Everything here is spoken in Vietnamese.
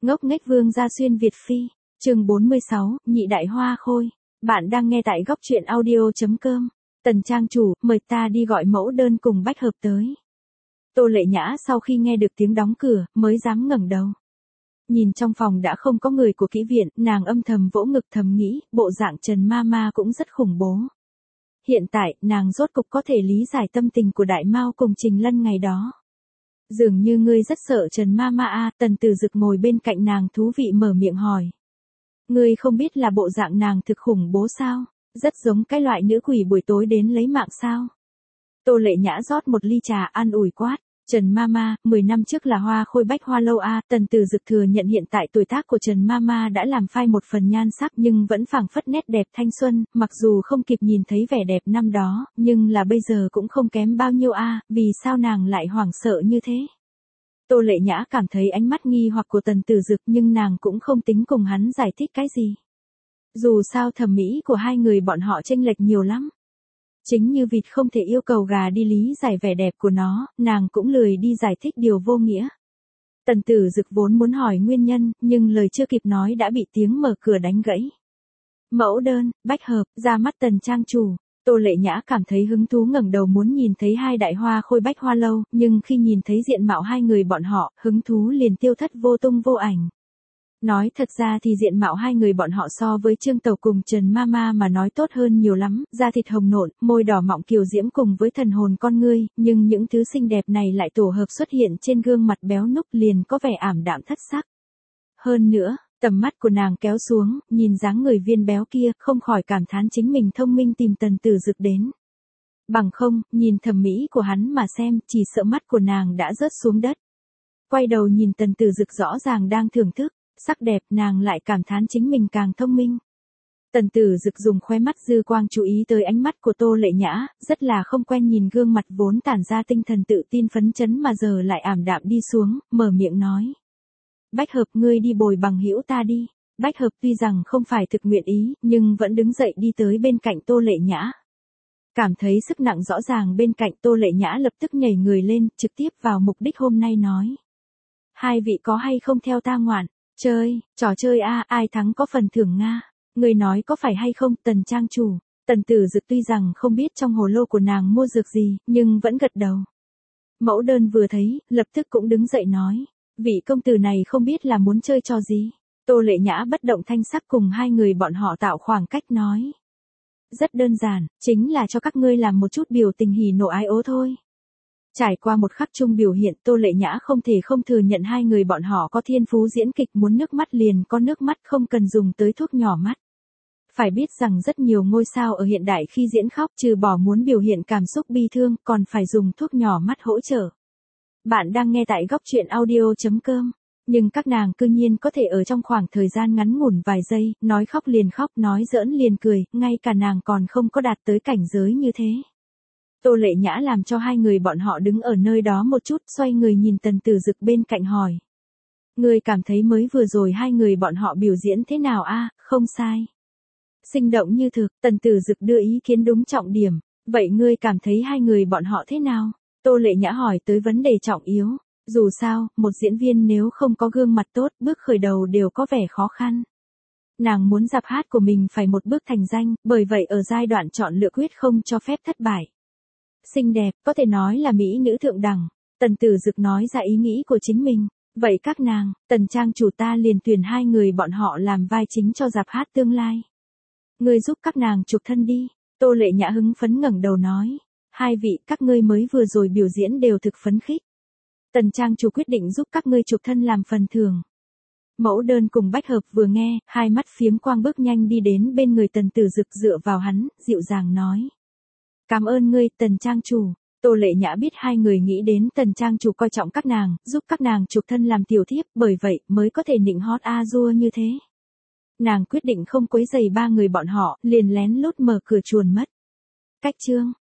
Ngốc nghếch Vương gia xuyên Việt Phi, chương 46, nhị đại hoa khôi. Bạn đang nghe tại góc truyện audio.com. Tần trang chủ, mời ta đi gọi mẫu đơn cùng Bách Hợp tới. Tô Lệ Nhã sau khi nghe được tiếng đóng cửa, mới dám ngẩng đầu. Nhìn trong phòng đã không có người của kỹ viện, nàng âm thầm vỗ ngực thầm nghĩ, bộ dạng Trần Mama cũng rất khủng bố. Hiện tại, nàng rốt cục có thể lý giải tâm tình của Đại Mao cùng Trình Lân ngày đó. Dường như ngươi rất sợ Trần Mama à, Tần Tử Dực ngồi bên cạnh nàng thú vị mở miệng hỏi. Ngươi không biết là bộ dạng nàng thực khủng bố sao? Rất giống cái loại nữ quỷ buổi tối đến lấy mạng sao? Tô Lệ Nhã rót một ly trà an ủi quát. Trần Mama, 10 năm trước là hoa khôi Bách Hoa Lâu a, Tần Tử Dực thừa nhận hiện tại tuổi tác của Trần Mama đã làm phai một phần nhan sắc nhưng vẫn phảng phất nét đẹp thanh xuân, mặc dù không kịp nhìn thấy vẻ đẹp năm đó, nhưng là bây giờ cũng không kém bao nhiêu a, vì sao nàng lại hoảng sợ như thế? Tô Lệ Nhã cảm thấy ánh mắt nghi hoặc của Tần Tử Dực nhưng nàng cũng không tính cùng hắn giải thích cái gì. Dù sao thẩm mỹ của hai người bọn họ chênh lệch nhiều lắm. Chính như vịt không thể yêu cầu gà đi lý giải vẻ đẹp của nó, nàng cũng lười đi giải thích điều vô nghĩa. Tần Tử Dực vốn muốn hỏi nguyên nhân, nhưng lời chưa kịp nói đã bị tiếng mở cửa đánh gãy. Mẫu đơn, Bách Hợp, ra mắt Tần trang chủ. Tô Lệ Nhã cảm thấy hứng thú ngẩng đầu muốn nhìn thấy hai đại hoa khôi Bách Hoa Lâu, nhưng khi nhìn thấy diện mạo hai người bọn họ, hứng thú liền tiêu thất vô tung vô ảnh. Nói thật ra thì diện mạo hai người bọn họ so với Trương Tẩu cùng Trần Mama mà nói tốt hơn nhiều lắm, da thịt hồng nộn, môi đỏ mọng kiều diễm cùng với thần hồn con ngươi, nhưng những thứ xinh đẹp này lại tổ hợp xuất hiện trên gương mặt béo núc liền có vẻ ảm đạm thất sắc. Hơn nữa, tầm mắt của nàng kéo xuống, nhìn dáng người viên béo kia, không khỏi cảm thán chính mình thông minh tìm Tần Tử Dực đến. Bằng không, nhìn thẩm mỹ của hắn mà xem, chỉ sợ mắt của nàng đã rớt xuống đất. Quay đầu nhìn Tần Tử Dực rõ ràng đang thưởng thức sắc đẹp, nàng lại cảm thán chính mình càng thông minh. Tần Tử Dực dùng khóe mắt dư quang chú ý tới ánh mắt của Tô Lệ Nhã, rất là không quen nhìn gương mặt vốn tản ra tinh thần tự tin phấn chấn mà giờ lại ảm đạm đi xuống, mở miệng nói. Bách Hợp, ngươi đi bồi bằng hữu ta đi. Bách Hợp tuy rằng không phải thực nguyện ý, nhưng vẫn đứng dậy đi tới bên cạnh Tô Lệ Nhã. Cảm thấy sức nặng rõ ràng bên cạnh Tô Lệ Nhã lập tức nhảy người lên, trực tiếp vào mục đích hôm nay nói. Hai vị có hay không theo ta ngoạn? Chơi, trò chơi a, ai thắng có phần thưởng Nga. Người nói có phải hay không, Tần trang chủ. Tần Tử Dực tuy rằng không biết trong hồ lô của nàng mua dược gì, nhưng vẫn gật đầu. Mẫu đơn vừa thấy, lập tức cũng đứng dậy nói. Vị công tử này không biết là muốn chơi trò gì. Tô Lệ Nhã bất động thanh sắc cùng hai người bọn họ tạo khoảng cách nói. Rất đơn giản, chính là cho các ngươi làm một chút biểu tình hỉ nộ ái ố thôi. Trải qua một khắc chung biểu hiện, Tô Lệ Nhã không thể không thừa nhận hai người bọn họ có thiên phú diễn kịch, muốn nước mắt liền có nước mắt, không cần dùng tới thuốc nhỏ mắt. Phải biết rằng rất nhiều ngôi sao ở hiện đại khi diễn khóc trừ bỏ muốn biểu hiện cảm xúc bi thương, còn phải dùng thuốc nhỏ mắt hỗ trợ. Bạn đang nghe tại góc truyện audio.com. Nhưng các nàng cư nhiên có thể ở trong khoảng thời gian ngắn ngủn vài giây, nói khóc, nói giỡn liền cười, ngay cả nàng còn không có đạt tới cảnh giới như thế. Tô Lệ Nhã làm cho hai người bọn họ đứng ở nơi đó một chút, xoay người nhìn Tần Tử Dực bên cạnh hỏi. Ngươi cảm thấy mới vừa rồi hai người bọn họ biểu diễn thế nào a? Không sai. Sinh động như thực, Tần Tử Dực đưa ý kiến đúng trọng điểm. Vậy ngươi cảm thấy hai người bọn họ thế nào? Tô Lệ Nhã hỏi tới vấn đề trọng yếu. Dù sao, một diễn viên nếu không có gương mặt tốt, bước khởi đầu đều có vẻ khó khăn. Nàng muốn dạp hát của mình phải một bước thành danh, bởi vậy ở giai đoạn chọn lựa quyết không cho phép thất bại. Xinh đẹp, có thể nói là mỹ nữ thượng đẳng. Tần Tử Dực nói ra ý nghĩ của chính mình. Vậy các nàng, Tần trang chủ ta liền tuyển hai người bọn họ làm vai chính cho dạp hát tương lai. Ngươi giúp các nàng chụp thân đi. Tô Lệ Nhã hứng phấn ngẩng đầu nói. Hai vị, các ngươi mới vừa rồi biểu diễn đều thực phấn khích. Tần trang chủ quyết định giúp các ngươi chụp thân làm phần thưởng. Mẫu đơn cùng Bách Hợp vừa nghe, hai mắt phiếm quang bước nhanh đi đến bên người Tần Tử Dực dựa vào hắn, dịu dàng nói. Cảm ơn ngươi, Tần trang chủ. Tô Lệ Nhã biết hai người nghĩ đến Tần trang chủ coi trọng các nàng, giúp các nàng chụp thân làm tiểu thiếp, bởi vậy mới có thể nịnh hót a dua như thế. Nàng quyết định không quấy rầy ba người bọn họ, liền lén lút mở cửa chuồn mất. Cách chương